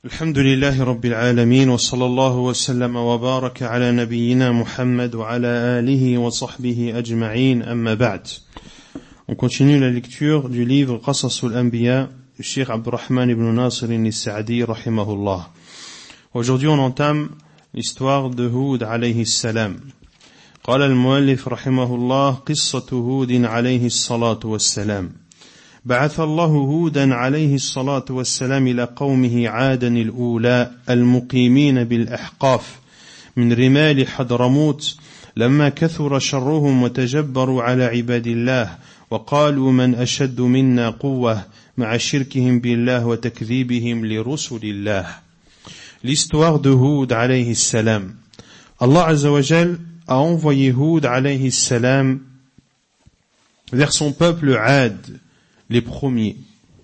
الحمد لله رب العالمين وصلى الله وسلم وبارك على نبينا محمد وعلى آله وصحبه أجمعين أما بعد. On continue la lecture du livre Qasasul Anbiya du Cheikh Abdurrahman ibn Nasir al-Sa'di rahimahullah. Aujourd'hui on entame l'histoire de Hud alayhi salam. قال المؤلف رحمه الله قصة هود عليه الصلاة والسلام. بعث الله هودا عليه الصلاة والسلام إلى قومه عادا الأولى المقيمين بالأحقاف من رمال حضرموت لما كثر شرهم وتجبروا على عباد الله وقالوا من أشد منا قوة مع شركهم بالله وتكذيبهم لرسل الله. L'histoire de Hud alayhi salam. Allah Azza wa Jal a envoyé Hud alayhi salam vers son peuple Ad, les premiers,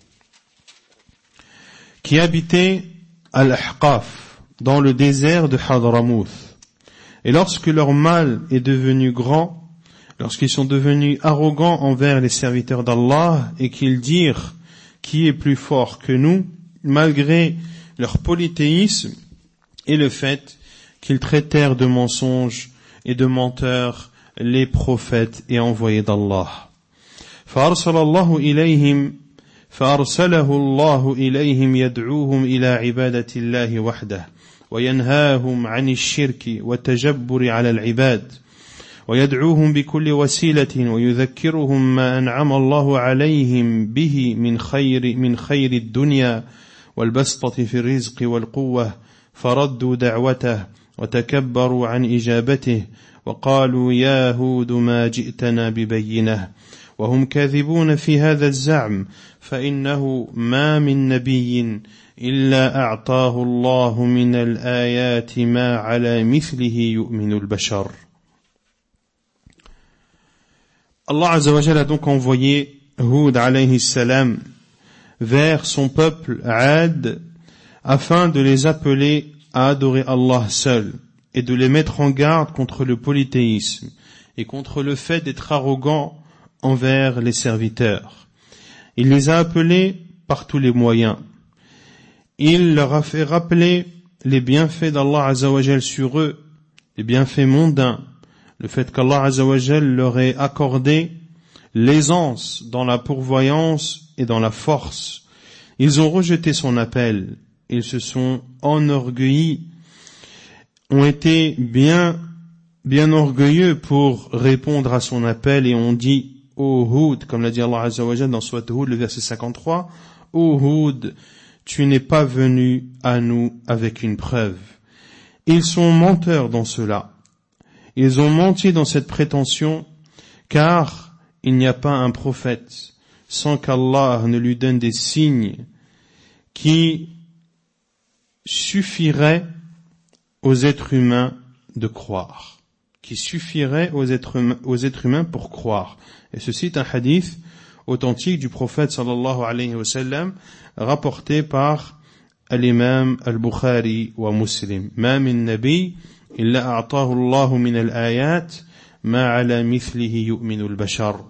qui habitaient Al-Ahqaf, dans le désert de Hadramouth. Et lorsque leur mal est devenu grand, lorsqu'ils sont devenus arrogants envers les serviteurs d'Allah et qu'ils dirent qui est plus fort que nous, malgré leur polythéisme et le fait qu'ils traitèrent de mensonges et de menteurs les prophètes et envoyés d'Allah. فأرسله الله إليهم يدعوهم إلى عبادة الله وحده وينهاهم عن الشرك والتجبر على العباد ويدعوهم بكل وسيلة ويذكرهم ما أنعم الله عليهم به من خير الدنيا والبسطة في الرزق والقوة فردوا دعوته وتكبروا عن إجابته وقالوا يا هود ما جئتنا ببينة وهم كاذبون في هذا الزعم فإنه ما من نبي إلا أعطاه الله من الآيات ما على مثله يؤمن البشر. Allah Azza wa Jalla a donc envoyé Hud alayhi salam vers son peuple Ad afin de les appeler à adorer Allah seul et de les mettre en garde contre le polythéisme et contre le fait d'être arrogant envers les serviteurs. Il les a appelés par tous les moyens. Il leur a fait rappeler les bienfaits d'Allah Azza wa Jal sur eux, les bienfaits mondains, le fait qu'Allah Azza wa Jal leur ait accordé l'aisance dans la pourvoyance et dans la force. Ils ont rejeté son appel, ils se sont enorgueillis, ont été bien orgueilleux pour répondre à son appel et ont dit ô Hud, comme l'a dit Allah Azza wa Jalla dans Surat Hud, le verset 53, ô Hud, tu n'es pas venu à nous avec une preuve. Ils sont menteurs dans cela. Ils ont menti dans cette prétention, car il n'y a pas un prophète sans qu'Allah ne lui donne des signes qui suffiraient aux êtres humains de croire, qui suffiraient aux êtres humains pour croire. Et ceci est un hadith authentique du prophète sallallahu alayhi wa sallam, rapporté par l'imam al-Bukhari wa Muslim. Ma min nabi illa a'tahu Allahu min al-ayat ma ala mithlihi yu'minu al-bashar.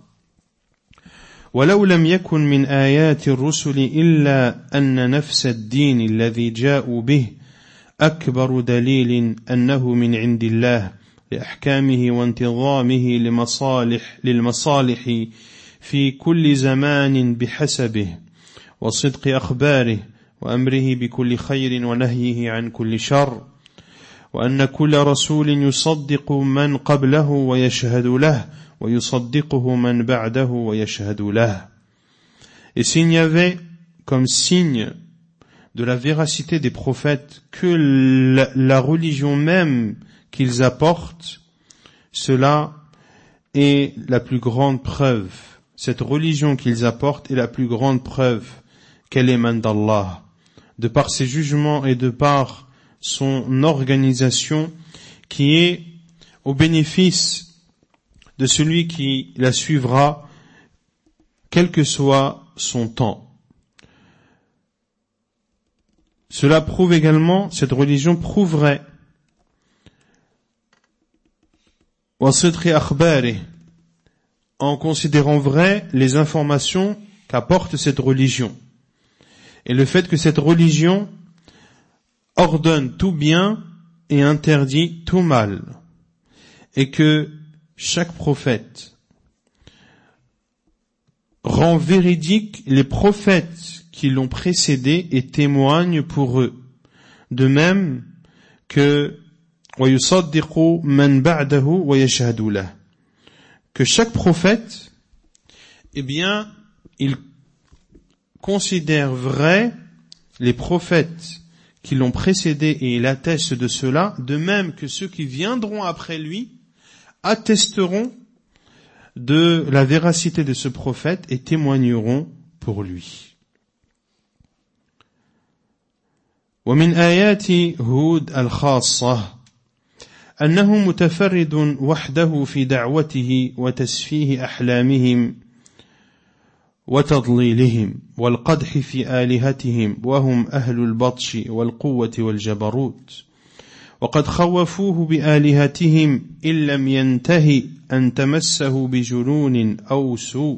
ولو لم يكن من آيات الرسل إلا أن نفس الدين الذي جاءوا به أكبر دليل أنه من عند الله لأحكامه وانتظامه للمصالح في كل زمان بحسبه وصدق أخباره وأمره بكل خير ونهيه عن كل شر وأن كل رسول يصدق من قبله ويشهد له ويصدقه من بعده ويشهد له. Et s'il n'y avait comme signe de la véracité des prophètes que la religion même qu'ils apportent, cela est la plus grande preuve. Cette religion qu'ils apportent est la plus grande preuve qu'elle émane d'Allah, de par ses jugements et de par son organisation qui est au bénéfice de celui qui la suivra, quel que soit son temps. Cela prouve également, cette religion prouverait en considérant vraies les informations qu'apporte cette religion. Et le fait que cette religion ordonne tout bien et interdit tout mal, et que chaque prophète rend véridique les prophètes qui l'ont précédé et témoigne pour eux, de même que وَيُصَدِّقُ مَنْ بَعْدَهُ وَيَشْهَدُ لَهُ, que chaque prophète, eh bien, il considère vrai les prophètes qui l'ont précédé et il atteste de cela, de même que ceux qui viendront après lui attesteront de la véracité de ce prophète et témoigneront pour lui. ومن آيات هود الخاصة أنه متفرد وحده في دعوته وتسفيه أحلامهم وتضليلهم والقدح في آلهتهم وهم أهل البطش والقوة والجبروت وقد خوفوه بآلهتهم إن لم ينتهي أن تمسه بجنون أو سوء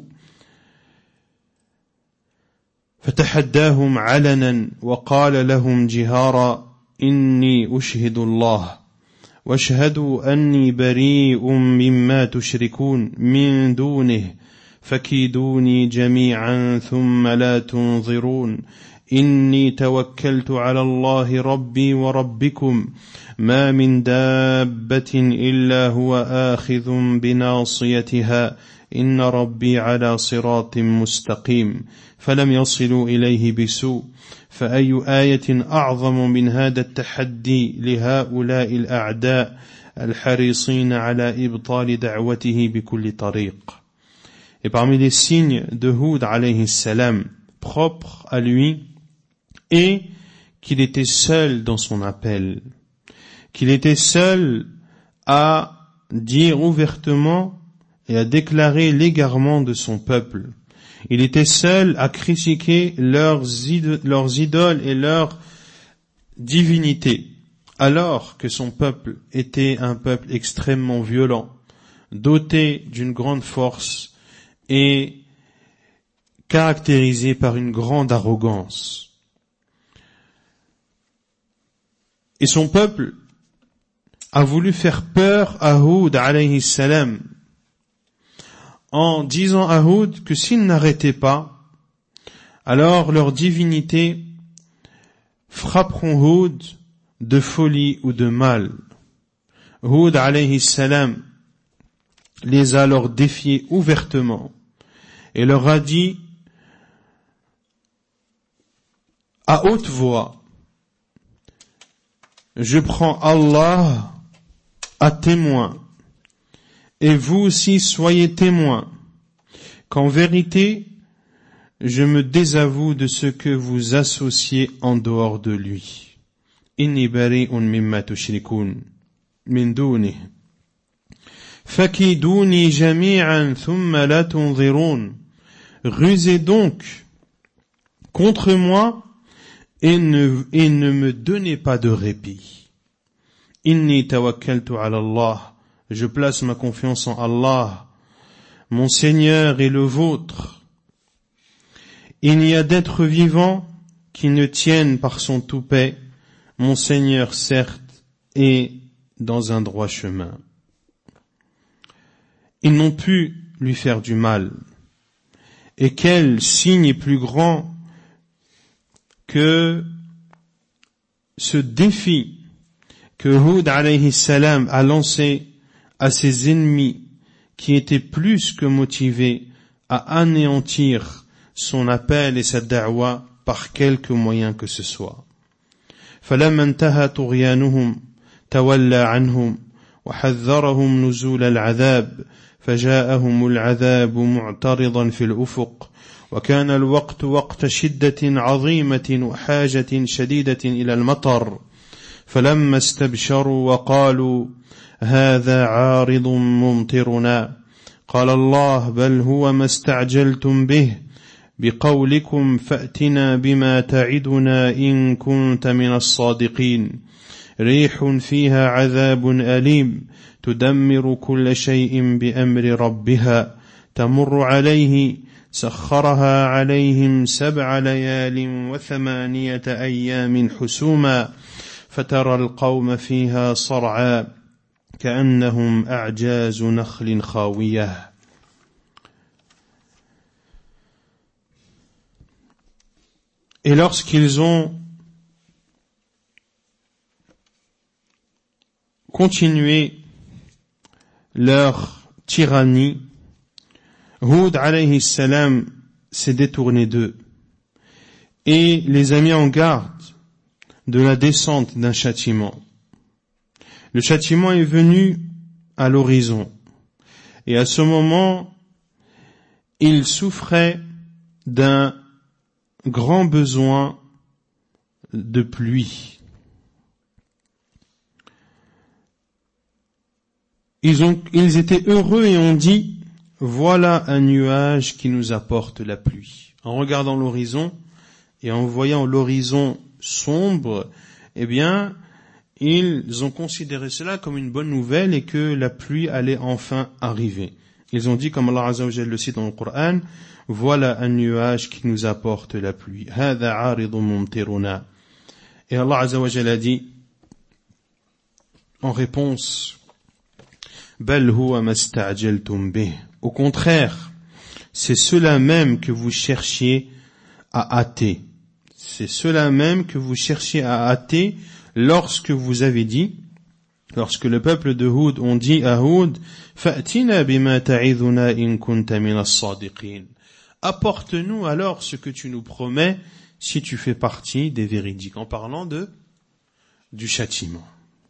فتحداهم علنا وقال لهم جهارا إني أشهد الله واشهدوا أني بريء مما تشركون من دونه فكيدوني جميعا ثم لا تنظرون إني توكلت على الله ربي وربكم ما من دابة إلا هو آخذ بناصيتها إن ربي على صراط مستقيم فلم يصلوا إليه بسوء فأي آية أعظم من هذا التحدي لهؤلاء الأعداء الحريصين على إبطال دعوته بكل طريق. Et parmi les signes de Hud alayhi salam, propres à lui, est qu'il était seul dans son appel, qu'il était seul à dire ouvertement et à déclarer l'égarement de son peuple. Il était seul à critiquer leurs idoles et leurs divinités, alors que son peuple était un peuple extrêmement violent, doté d'une grande force et caractérisé par une grande arrogance. Et son peuple a voulu faire peur à Hud alayhi salam en disant à Hud que s'ils n'arrêtaient pas, alors leurs divinités frapperont Hud de folie ou de mal. Hud alayhi salam les a alors défiés ouvertement et leur a dit à haute voix: je prends Allah à témoin, et vous aussi soyez témoins, qu'en vérité, je me désavoue de ce que vous associez en dehors de lui. Inni bari'un mimma tushrikun min dunihi. Fakiduni jami'an thumma la tunzirun. Rusez donc contre moi et ne me donnez pas de répit. Inni tawakkaltu ala Allah. Je place ma confiance en Allah, mon Seigneur et le vôtre. Il n'y a d'êtres vivants qui ne tiennent par son toupet, mon Seigneur certes est dans un droit chemin. Ils n'ont pu lui faire du mal. Et quel signe est plus grand que ce défi que Hud alayhi salam a lancé à ses ennemis qui étaient plus que motivés à anéantir son appel et sa da'wa par quelque moyen que ce soit. فلما انتهى طغيانهم تولى عنهم وحذرهم نزول العذاب فجاءهم العذاب معترضا في الأفق وكان الوقت وقت شدة عظيمة وحاجة شديدة إلى المطر فلما استبشروا وقالوا هذا عارض ممطرنا قال الله بل هو ما استعجلتم به بقولكم فأتنا بما تعدنا إن كنت من الصادقين ريح فيها عذاب أليم تدمر كل شيء بأمر ربها تمر عليه سخرها عليهم 7 ليال و8 أيام حسوما فترى القوم فيها صرعى كأنهم أعجاز نخل خاوية. Et lorsqu'ils ont continué leur tyrannie, Hud alayhi salam s'est détourné d'eux et les a mis en garde de la descente d'un châtiment. Le châtiment est venu à l'horizon et à ce moment, ils souffraient d'un grand besoin de pluie. Ils étaient heureux et ont dit, voilà un nuage qui nous apporte la pluie. En regardant l'horizon et en voyant l'horizon sombre, eh bien, ils ont considéré cela comme une bonne nouvelle et que la pluie allait enfin arriver. Ils ont dit, comme Allah Azza wa Jalla le cite dans le Coran, voilà un nuage qui nous apporte la pluie. Hada 'aridun mumtiruna. Et Allah Azza wa Jalla dit en réponse, bal huwa masta'jaltum bih. Au contraire, c'est cela même que vous cherchiez à hâter. C'est cela même que vous cherchiez à hâter lorsque vous avez dit, lorsque le peuple de Hud ont dit à Hud, fa'tina bima ta'idhuna in kunta min as-sadiqin. Apporte-nous alors ce que tu nous promets si tu fais partie des véridiques, en parlant du châtiment.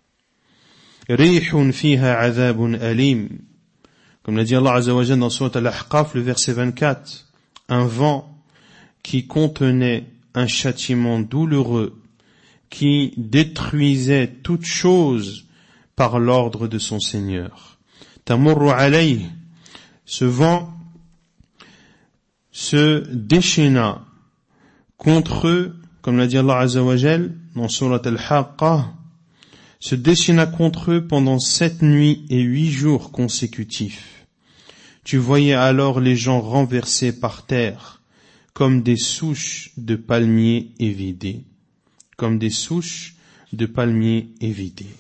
Rihun fiha 'adhabun alim. Comme l'a dit Allah Azza wa Jalla dans Sourate Al-Ahqaf, le verset 24, un vent qui contenait un châtiment douloureux, qui détruisait toute chose par l'ordre de son Seigneur. Tamurru alayh, ce vent se déchaîna contre eux, comme l'a dit Allah Azza wa Jalla dans Sourate Al-Haqqah, se déchaîna contre eux pendant 7 nuits et 8 jours consécutifs. Tu voyais alors les gens renversés par terre, comme des souches de palmiers évidées. Comme des souches de palmiers évidées.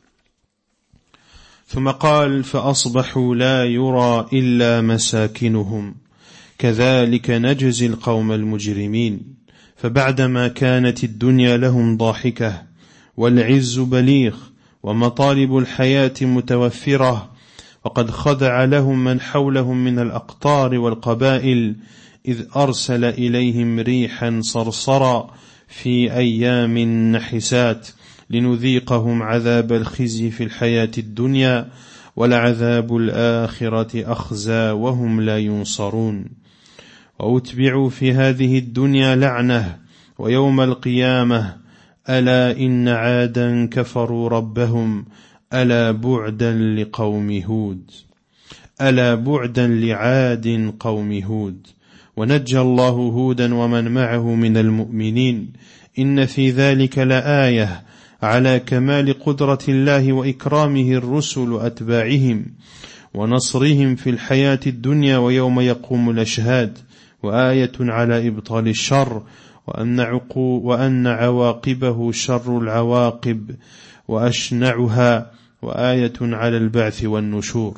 ثم قال فأصبحوا لا يرى إلا مساكنهم كذلك نجزي القوم المجرمين فبعدما كانت الدنيا لهم ضاحكة والعز بليغ ومطالب الحياة متوفرة وقد خضع لهم من حولهم من الأقطار والقبائل إذ أرسل إليهم ريحا صرصرا في أيام نحسات لنذيقهم عذاب الخزي في الحياة الدنيا ولعذاب الآخرة أخزى وهم لا ينصرون وأتبعوا في هذه الدنيا لعنة ويوم القيامة ألا إن عادا كفروا ربهم ألا بعدا لقوم هود ألا بعدا لعاد قوم هود ونجى الله هودا ومن معه من المؤمنين إن في ذلك لآية على كمال قدرة الله وإكرامه الرسل أتباعهم ونصرهم في الحياة الدنيا ويوم يقوم الأشهاد وآية على إبطال الشر وأن عواقبه شر العواقب وأشنعها وآية على البعث والنشور.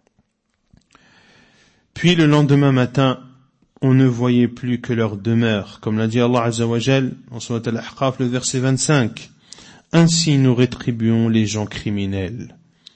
Puis le lendemain matin, on ne voyait plus que leur demeure, comme l'a dit Allah Azza wa Jal en Sourate Al-Ahqaf, le verset 25. Ainsi nous rétribuons les gens criminels.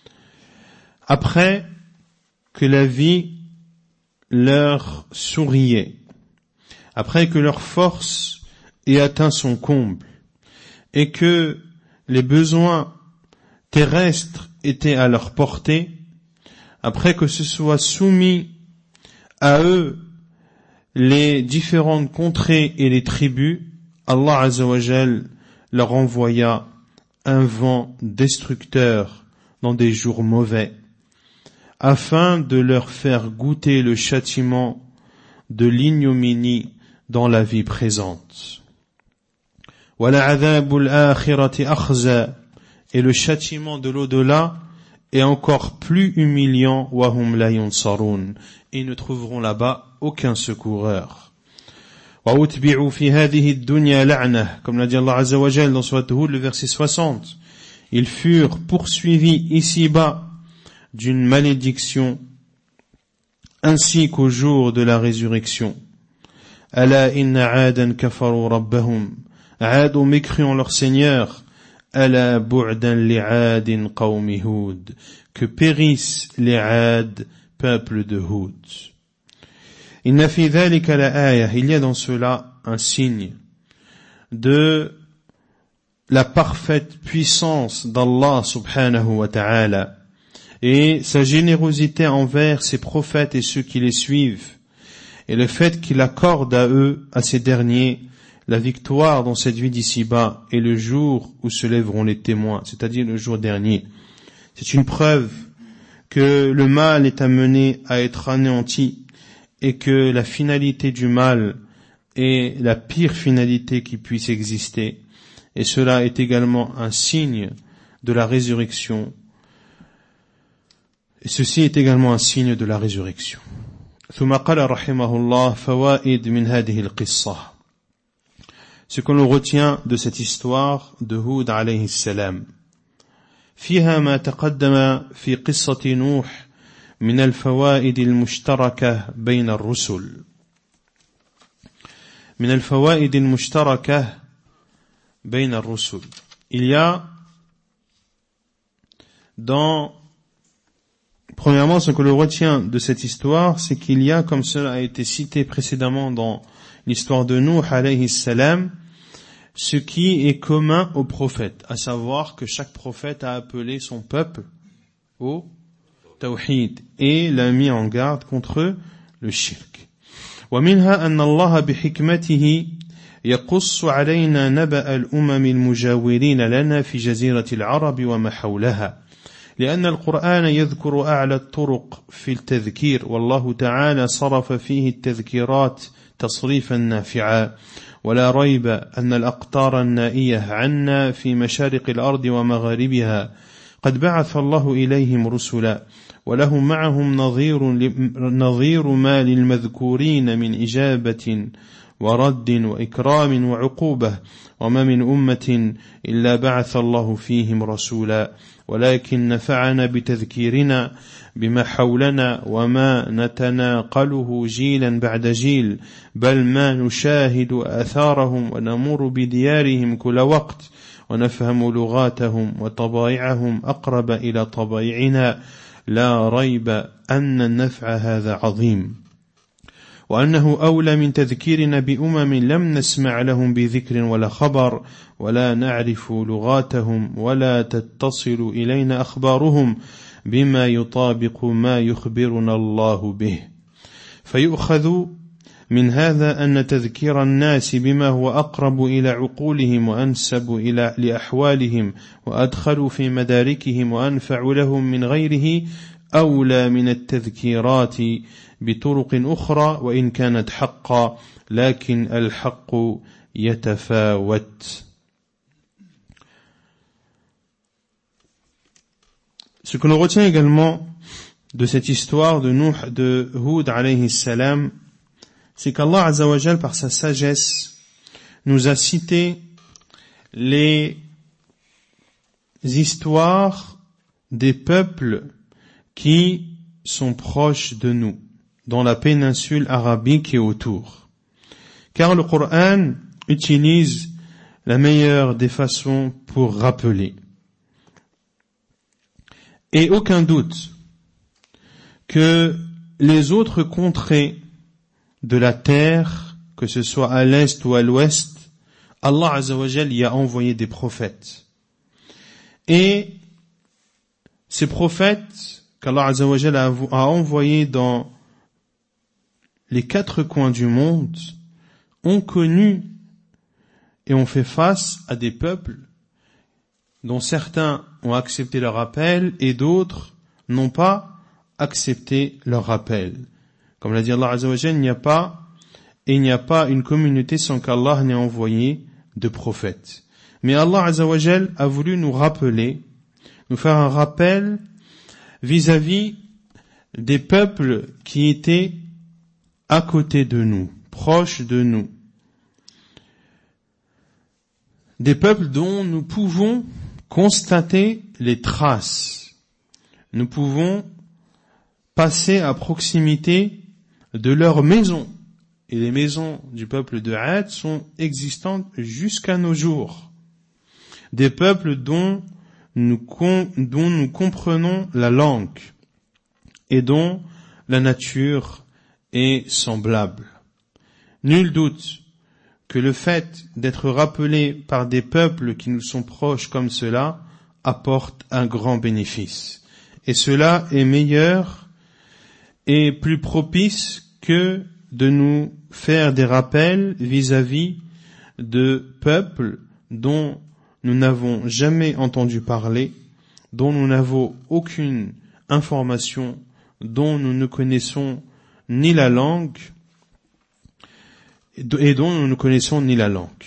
Après que la vie leur souriait, après que leur force ait atteint son comble, et que les besoins terrestres étaient à leur portée, après que ce soit soumis à eux les différentes contrées et les tribus, Allah Azza wa Jal leur envoya un vent destructeur dans des jours mauvais, afin de leur faire goûter le châtiment de l'ignominie dans la vie présente. وَلَعَذَابُ الْآخِرَةِ أَخْزَى, et le châtiment de l'au-delà est encore plus humiliant. وَهُمْ لَا يُنصَرُونَ, ils ne trouveront là-bas aucun secoureur. وَأُتْبِعُوا فِي هَذِهِ الدُّنْيَا لَعْنَةً, comme l'a dit Allah Azza wa Jal dans Surat Hud, le verset 60. Ils furent poursuivis ici-bas d'une malédiction, ainsi qu'au jour de la résurrection. Ala inna 'adan kafaru rabbahum. 'Ad ont mécru en leur Seigneur. Ala bu'dan li'adin qawmi Hud. Que périssent les 'Ad, peuple de Hud. Inna fi dhalika la aya. Il y a dans cela un signe de la parfaite puissance d'Allah subhanahu wa ta'ala et sa générosité envers ses prophètes et ceux qui les suivent, et le fait qu'il accorde à eux, à ces derniers, la victoire dans cette vie d'ici-bas et le jour où se lèveront les témoins, c'est-à-dire le jour dernier. C'est une preuve que le mal est amené à être anéanti et que la finalité du mal est la pire finalité qui puisse exister. Et cela est également un signe de la résurrection. Et ceci est également un signe de la résurrection. ثم قال رحمه الله فوائد من هذه القصة. Ce que l'on retient de cette histoire de Hud alayhi salam. فيها ما تقدم في قصة نوح من الفوائد المشتركة بين الرسل. من الفوائد المشتركة بين الرسل. Il y a premièrement, ce que l'on retient de cette histoire, c'est qu'il y a, comme cela a été cité précédemment dans l'histoire de Nuh alayhi salam, ce qui est commun aux prophètes, à savoir que chaque prophète a appelé son peuple au tawhid et l'a mis en garde contre le shirk. ومنها أن الله بحكمته يقص علينا نبأ الأمم المجاورين لنا في جزيرة العرب وما حولها لأن القرآن يذكر أعلى الطرق في التذكير والله تعالى صرف فيه التذكيرات تصريفا نافعا ولا ريب أن الأقطار النائية عنا في مشارق الأرض ومغاربها قد بعث الله إليهم رسلا ولهم معهم نظير ما للمذكورين من إجابة ورد وإكرام وعقوبة وما من أمة إلا بعث الله فيهم رسولا ولكن نفعنا بتذكيرنا بما حولنا وما نتناقله جيلا بعد جيل بل ما نشاهد آثارهم ونمر بديارهم كل وقت ونفهم لغاتهم وطبائعهم أقرب إلى طبائعنا لا ريب أن النفع هذا عظيم وأنه أولى من تذكيرنا بأمم لم نسمع لهم بذكر ولا خبر ولا نعرف لغاتهم ولا تتصل إلينا أخبارهم بما يطابق ما يخبرنا الله به فيؤخذ من هذا أن تذكير الناس بما هو أقرب إلى عقولهم وأنسب لأحوالهم وأدخل في مداركهم وأنفع لهم من غيره أولى من التذكيرات بطرق أخرى وإن كانت حقا لكن الحق يتفاوت. Ce que l'on retient également de cette histoire de Hud alayhi salam, c'est qu'Allah Azza wa Jal, par sa sagesse, nous a cité les histoires des peuples qui sont proches de nous, dans la péninsule arabique et autour. Car le Coran utilise la meilleure des façons pour rappeler. Et aucun doute que les autres contrées de la terre, que ce soit à l'est ou à l'ouest, Allah Azza wa Jal y a envoyé des prophètes. Et ces prophètes qu'Allah Azza wa Jal a envoyés dans les 4 coins du monde ont connu et ont fait face à des peuples dont certains ont accepté leur appel et d'autres n'ont pas accepté leur appel. Comme l'a dit Allah Azza wa Jal, il n'y a pas une communauté sans qu'Allah n'ait envoyé de prophètes. Mais Allah Azza wa Jal a voulu nous rappeler, nous faire un rappel vis-à-vis des peuples qui étaient à côté de nous, proches de nous, des peuples dont nous pouvons constater les traces. Nous pouvons passer à proximité de leurs maisons. Et les maisons du peuple de Ad sont existantes jusqu'à nos jours. Des peuples dont nous comprenons la langue et dont la nature est semblable. Nul doute que le fait d'être rappelé par des peuples qui nous sont proches comme cela apporte un grand bénéfice. Et cela est meilleur et plus propice que de nous faire des rappels vis-à-vis de peuples dont nous n'avons jamais entendu parler, dont nous n'avons aucune information, dont nous ne connaissons ni la langue, et dont nous ne connaissons ni la langue.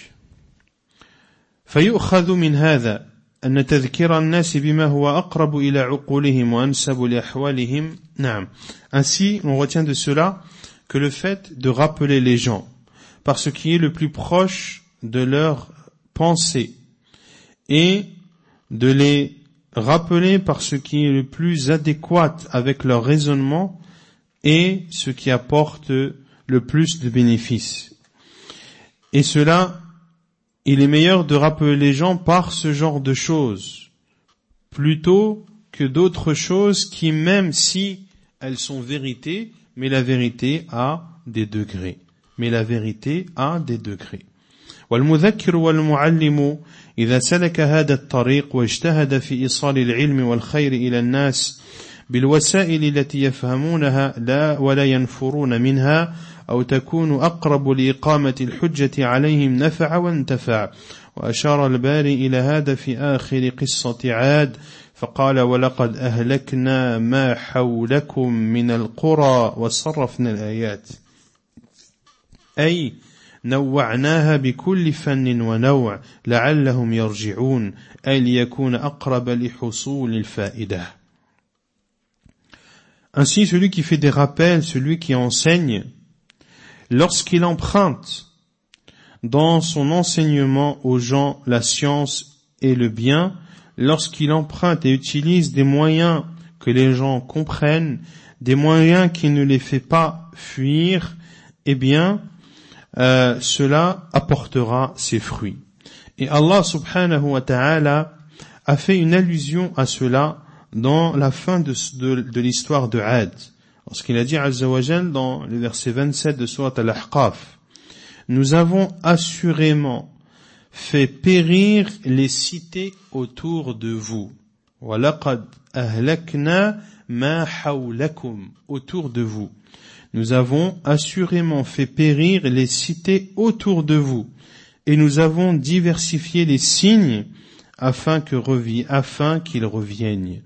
فيؤخذ من هذا أن تذكير الناس بما هو أقرب إلى عقولهم وأنسب لأحوالهم. نعم. Ainsi, on retient de cela que le fait de rappeler les gens par ce qui est le plus proche de leur pensée et de les rappeler par ce qui est le plus adéquat avec leur raisonnement et ce qui apporte le plus de bénéfices. Et cela, il est meilleur de rappeler les gens par ce genre de choses, plutôt que d'autres choses qui, même si elles sont vérités, mais la vérité a des degrés. والمذكر والمعلم إذا سلك هذا الطريق واجتهد في إيصال العلم والخير إلى الناس بالوسائل التي يفهمونها لا ولا ينفرون منها أو تكون أقرب لإقامة الحجة عليهم نفع وانتفع. وأشار الباري إلى هذا في آخر قصة عاد فقال ولقد أهلكنا ما حولكم من القرى وصرفنا الآيات أي نوعناها بكل فن ونوع لعلهم يرجعون أي ليكون أقرب لحصول الفائدة. Ainsi, celui qui fait des rappels, celui qui enseigne, lorsqu'il emprunte dans son enseignement aux gens la science et le bien, lorsqu'il emprunte et utilise des moyens que les gens comprennent, des moyens qui ne les fait pas fuir, eh bien, cela apportera ses fruits. Et Allah subhanahu wa ta'ala a fait une allusion à cela dans la fin de l'histoire de Ad. Lorsqu'il a dit Azza wa Jal dans le verset 27 de Surat Al-Ahqaf, nous avons assurément fait périr les cités autour de vous. وَلَقَدْ أَهْلَكْنَا مَا حَوْلَكُمْ autour de vous. Nous avons assurément fait périr les cités autour de vous. Et nous avons diversifié les signes afin qu'ils reviennent.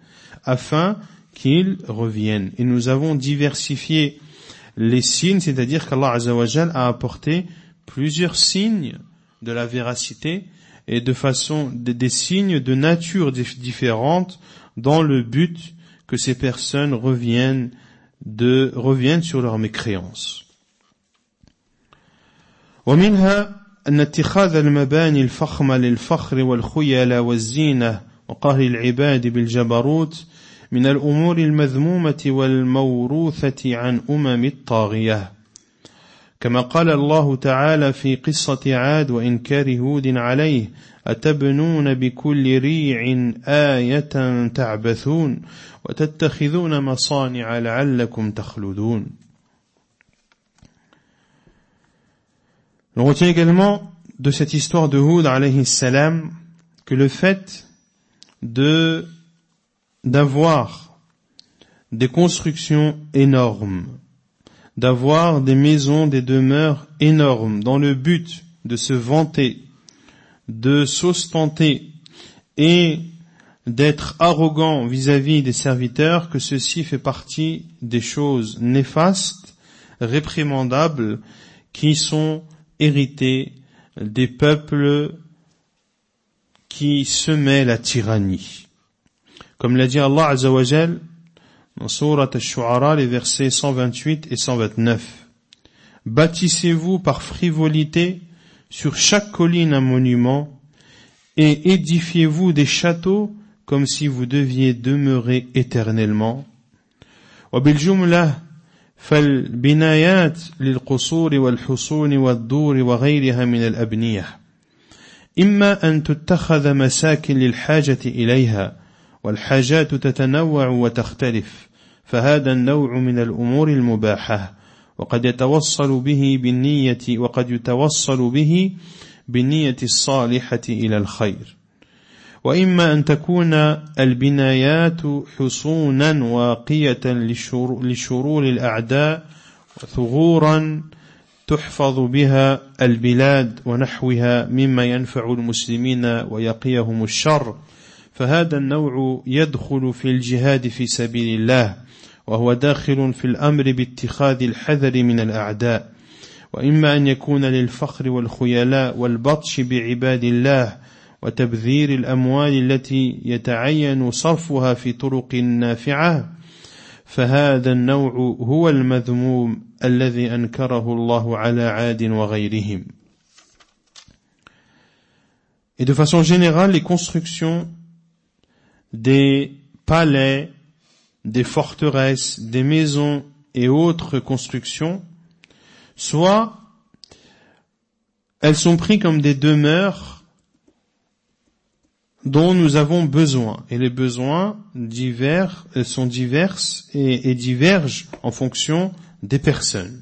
Et nous avons diversifié les signes, c'est-à-dire qu'Allah Azza wa Jal a apporté plusieurs signes de la véracité et de façon des signes de nature différentes dans le but que ces personnes reviennent sur leur mécréance. ومنها أن اتخاذ المباني الفخمة للفخر والخيلاء والزينة وقهر العباد بالجبروت من الأمور المذمومة والموروثة عن الطاغية كما قال الله تعالى في قصة عاد وإنكار هود عليه أتبنون بكل ريع آية تعبثون وتتخذون مصانع لعلكم تخلدون. On retient également de cette histoire de Hud alayhi salam que le fait d'avoir des constructions énormes, d'avoir des maisons, des demeures énormes dans le but de se vanter, de s'ostenter et d'être arrogant vis-à-vis des serviteurs, que ceci fait partie des choses néfastes, réprimandables, qui sont héritées des peuples qui semaient la tyrannie. Comme l'a dit Allah Azza wa Jal dans Surat Ash-Shu'ara, les versets 128 et 129. Bâtissez-vous par frivolité sur chaque colline un monument, et édifiez-vous des châteaux comme si vous deviez demeurer éternellement. وبالجملة فالبنايات للقصور والحصون والدور وغيرها من الأبنية إما أن تتخذ مساكن للحاجة إليها والحاجات تتنوع وتختلف فهذا النوع من الأمور المباحة وقد يتوصل به بالنية الصالحة إلى الخير وإما أن تكون البنايات حصونا واقية لشرور الأعداء ثغورا تحفظ بها البلاد ونحوها مما ينفع المسلمين ويقيهم الشر فهذا النوع يدخل في الجهاد في سبيل الله وهو داخل في الأمر باتخاذ الحذر من الأعداء وإما أن يكون للفخر والخيلاء والبطش بعباد الله وتبذير الأموال التي يتعين صرفها في طرق نافعة فهذا النوع هو المذموم الذي أنكره الله على عاد وغيرهم. Et de façon générale, les constructions des palais, des forteresses, des maisons et autres constructions, soit elles sont prises comme des demeures dont nous avons besoin. Et les besoins sont divers et divergent en fonction des personnes.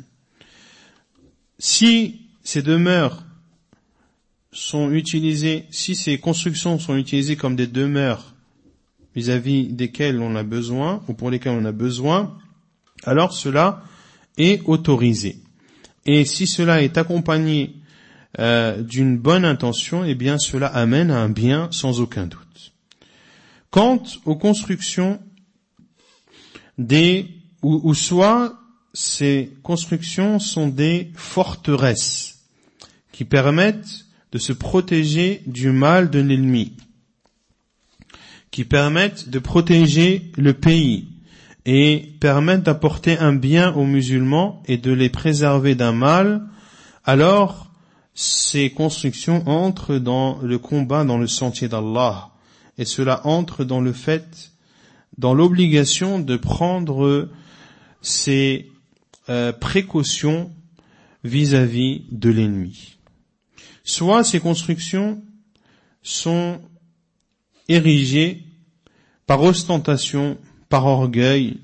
Si ces demeures sont utilisées, si ces constructions sont utilisées comme des demeures vis-à-vis desquelles on a besoin, ou pour lesquelles on a besoin, alors cela est autorisé. Et si cela est accompagné d'une bonne intention, eh bien cela amène à un bien sans aucun doute. Quant aux constructions ou soit ces constructions sont des forteresses qui permettent de se protéger du mal de l'ennemi, qui permettent de protéger le pays et permettent d'apporter un bien aux musulmans et de les préserver d'un mal, alors ces constructions entrent dans le combat dans le sentier d'Allah et cela entre dans l'obligation de prendre ces précautions vis-à-vis de l'ennemi. Soit ces constructions sont érigées par ostentation, par orgueil,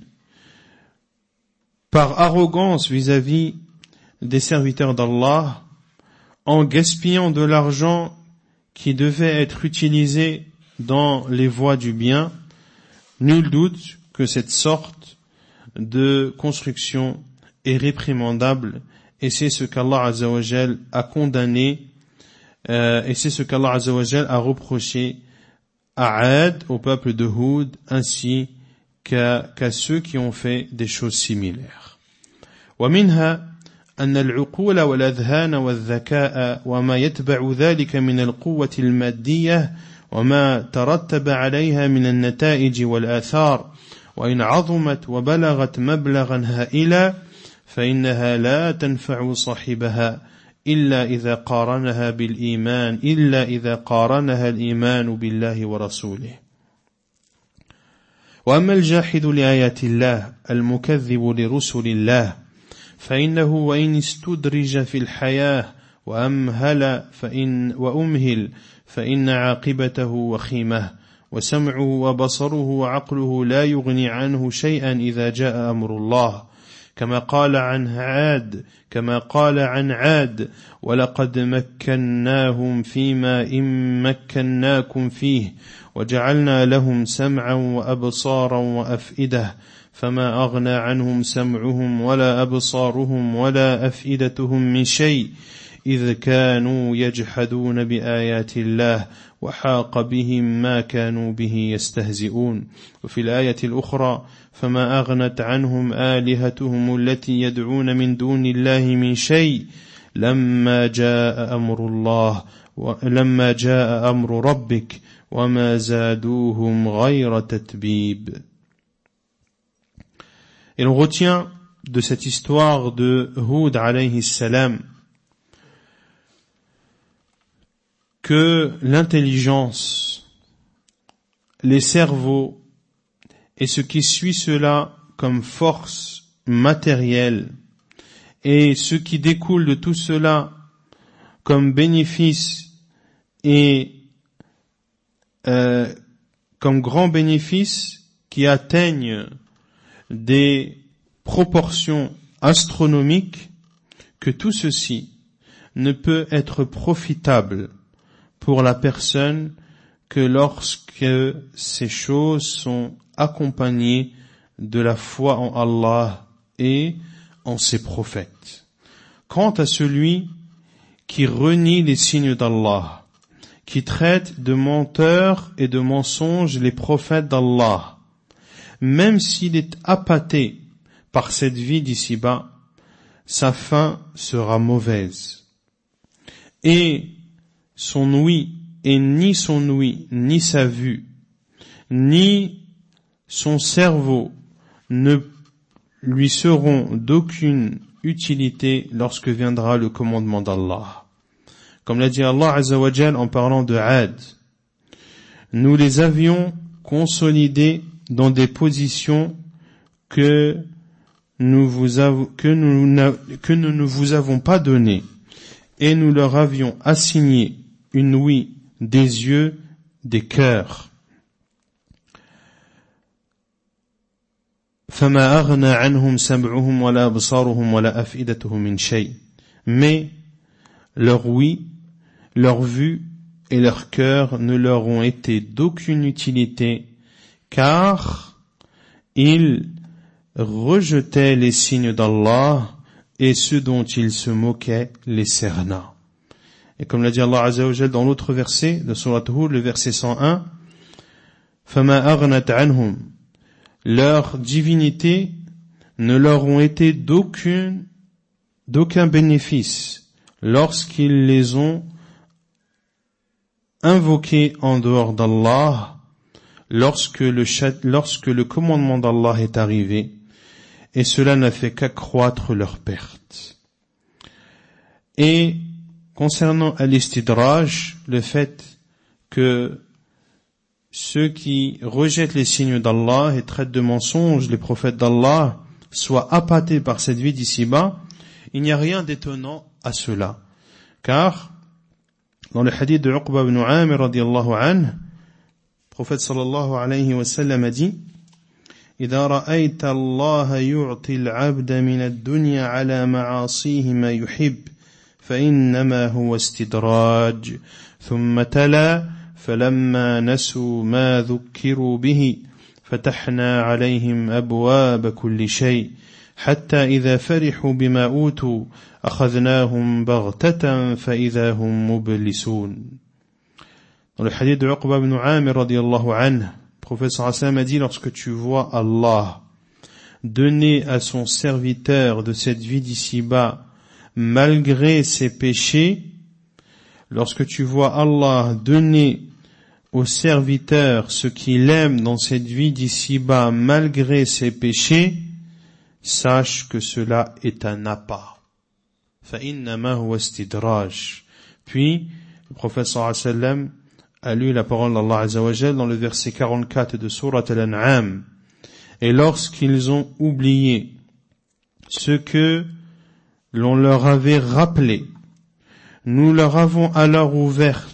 par arrogance vis-à-vis des serviteurs d'Allah, en gaspillant de l'argent qui devait être utilisé dans les voies du bien. Nul doute que cette sorte de construction est réprimandable et c'est ce qu'Allah Azza wa Jal a condamné et c'est ce qu'Allah Azza wa Jal a reproché à Ad, au peuple de Houd, ainsi qu'à ceux qui ont fait des choses similaires. ومنها أن العقول والأذهان والذكاء وما يتبع ذلك من القوة المادية وما ترتب عليها من النتائج والآثار وإن عظمت وبلغت مبلغا هائلا فإنها لا تنفع صاحبها إلا إذا قارنها الإيمان بالله ورسوله. وأما الجاحد لآيات الله المكذب لرسل الله فإنه وإن استدرج في الحياة وأمهل فإن عاقبته وخيمة وسمعه وبصره وعقله لا يغني عنه شيئا إذا جاء أمر الله كما قال عن عاد ولقد مكناهم فيما إن مكناكم فيه وجعلنا لهم سمعا وأبصارا وأفئدة فما أغنى عنهم سمعهم ولا أبصارهم ولا أفئدتهم من شيء إذ كانوا يجحدون بآيات الله وحاق بهم ما كانوا به يستهزئون. وفي الآية الأخرى فما أغنت عنهم آلهتهم التي يدعون من دون الله من شيء لما جاء أمر ربك وما زادوهم غير تتبيب. Et l'on retient de cette histoire de Hud alayhi salam que l'intelligence, les cerveaux et ce qui suit cela comme force matérielle et ce qui découle de tout cela comme bénéfice et comme grand bénéfice qui atteignent des proportions astronomiques, que tout ceci ne peut être profitable pour la personne que lorsque ces choses sont accompagnées de la foi en Allah et en ses prophètes. Quant à celui qui renie les signes d'Allah, qui traite de menteurs et de mensonges les prophètes d'Allah, même s'il est appâté par cette vie d'ici-bas, sa fin sera mauvaise. Et son ouïe, et ni son ouïe, ni sa vue, ni son cerveau ne lui seront d'aucune utilité lorsque viendra le commandement d'Allah. Comme l'a dit Allah Azza wa Jal en parlant de Ad, nous les avions consolidés dans des positions que nous ne vous avons pas données, et nous leur avions assigné une ouïe, des yeux, des cœurs. فَمَا أَغْنَى عَنْهُمْ سَمْعُهُمْ وَلَا أَبْصَارُهُمْ وَلَا أَفْئِدَتُهُمْ مِنْ شَيْءٍ. Mais leur ouïe, leur vue et leur cœur ne leur ont été d'aucune utilité, car ils rejetaient les signes d'Allah et ceux dont ils se moquaient les cerna. Et comme l'a dit Allah Azza wa Jal dans l'autre verset de Surat Hud, le verset 101, فَمَا أَغْنَتْ عَنْهُمْ. Leur divinité ne leur ont été d'aucun bénéfice lorsqu'ils les ont invoqués en dehors d'Allah, lorsque le commandement d'Allah est arrivé, et cela n'a fait qu'accroître leur perte. Et concernant al-istidraj, le fait que ceux qui rejettent les signes d'Allah et traitent de mensonges les prophètes d'Allah soient appâtés par cette vie d'ici-bas, il n'y a rien d'étonnant à cela. Car, dans le hadith de Uqba ibn Amir radiyallahu anhu, le prophète sallallahu alayhi wa sallam a dit, إذا رأيت الله يعطي العبد من الدنيا على معاصيه ما يحب فإنما هو استدراج. ثم تلا فلما نسوا ما ذكروا به فتحنا عليهم أبواب كل شيء حتى إذا فرحوا بما أوتوا أخذناهم بغتة فإذا هم مبلسون. Dans le hadith de Uqba ibn Amir radiyallahu anhu, le prophète sallallahu alayhi wa sallam a dit, lorsque tu vois Allah donner à son serviteur de cette vie d'ici-bas malgré ses péchés, lorsque tu vois Allah donner au serviteur ce qu'il aime dans cette vie d'ici-bas malgré ses péchés, sache que cela est un appât. فَإِنَّمَا هُوَ اسْتِدْرَاجٌ. Puis, le prophète sallallahu alayhi wa sallam a lu la parole d'Allah Azza wa Jal dans le verset 44 de Surat Al-An'am. Et lorsqu'ils ont oublié ce que l'on leur avait rappelé, nous leur avons alors ouvert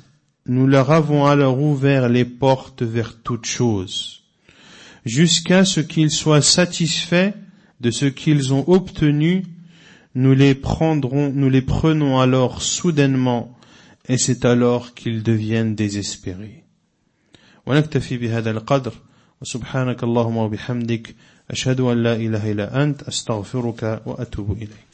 les portes vers toutes choses, jusqu'à ce qu'ils soient satisfaits de ce qu'ils ont obtenu. Nous les prenons alors soudainement, et c'est alors qu'ils deviennent désespérés. ونكتفي بهذا القدر وسبحانك اللهم وبحمدك أشهد أن لا إله إلا أنت أستغفرك وأتوب إليك.